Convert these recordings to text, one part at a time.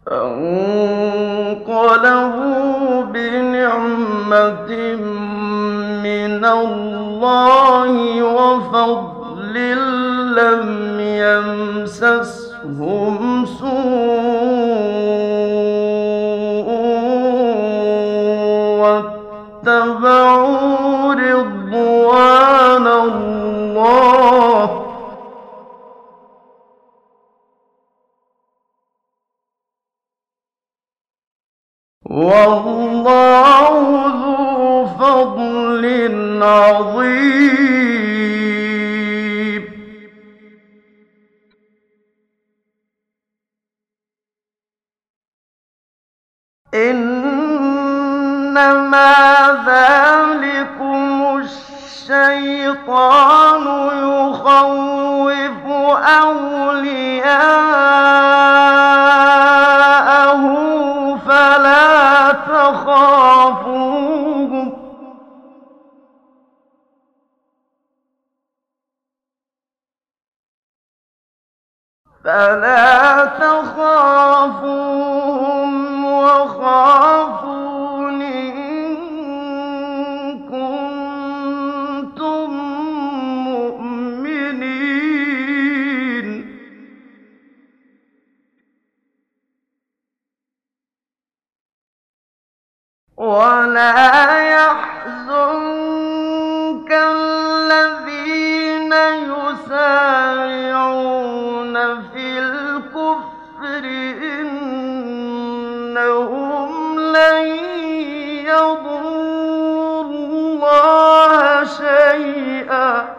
فانقلبوا بنعمة من الله وفضل لم يمسسهم سوء واتبعوا رضوان الله والله ذو فضل عظيم. إنما ذلكم الشيطان يخوف أولياءه فلا تخافوهم وخافون إن كنتم مؤمنين. ولا يحزنك الذين يسارعون في الكفر إنهم لن يضروا الله شيئا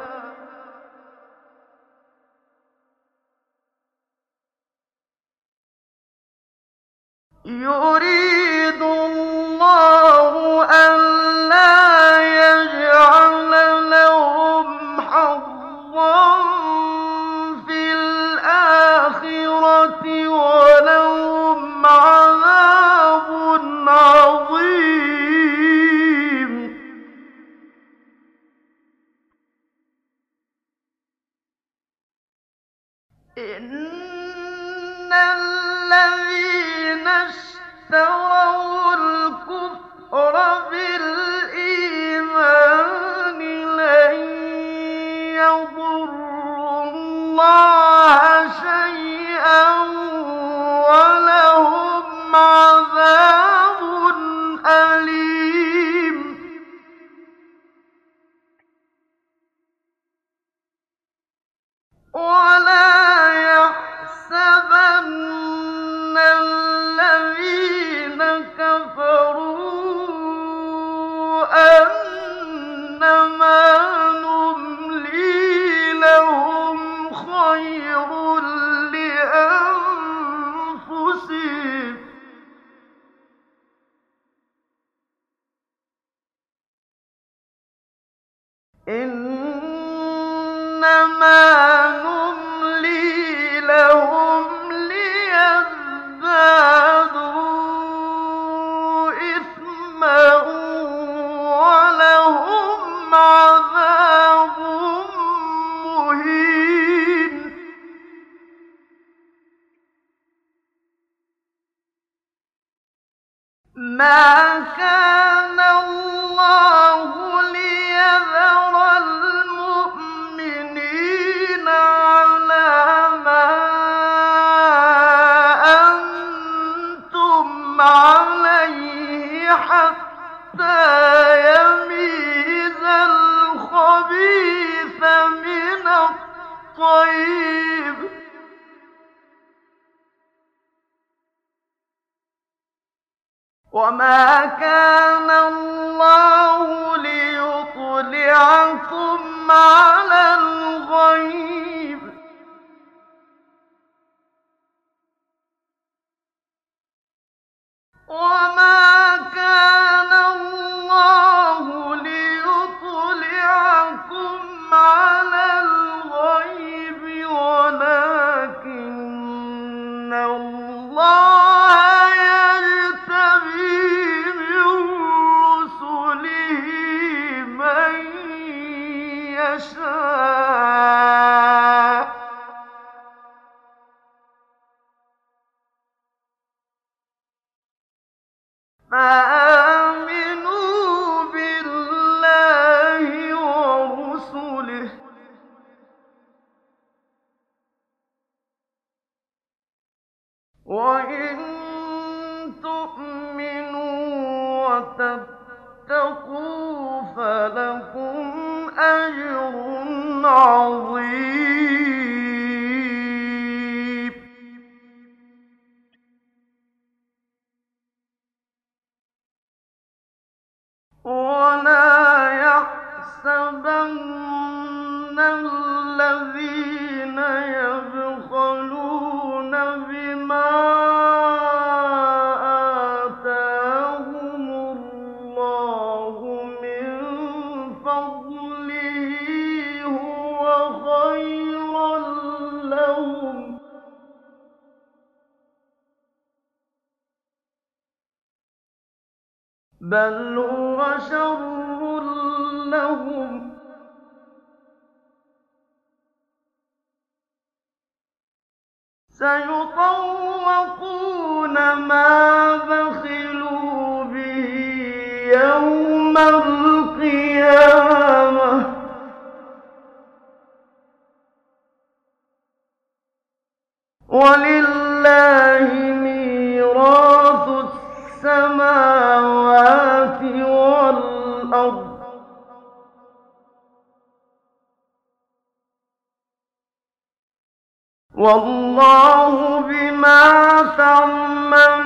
يريد الله ألا يجعل لهم حظا في الآخرة ولهم عذاب عظيم. إن الذين اشتروا الكفر بالإيمان لن يضروا الله شيئا ولهم عذاب أليم. ولا يحسبن الذين كفروا أنما نملي لهم خير لأنفسهم إنما نملي لهم ليزدادوا إثما ولهم عذاب مهين. ما كان الله ليذر المؤمنين على ما أنتم عليه حتى يميز الخبيث من الطيب وما كان الله ليطلعكم على الغيب وما كان الله ليطلعكم على الغيب ولكن الله يجتبي من رسله من يشاء آمنوا بالله ورسله وإن تؤمنوا وتتقوا فلكم أجر عظيم. ولا يحسبن الذين يبخلون بما آتاهم الله من فضله هو خيرا لهم بل هو شر لهم سيطوقون ما بخلوا به يوم القيامة ولله ميراث السماوات والأرض والله بما تعملون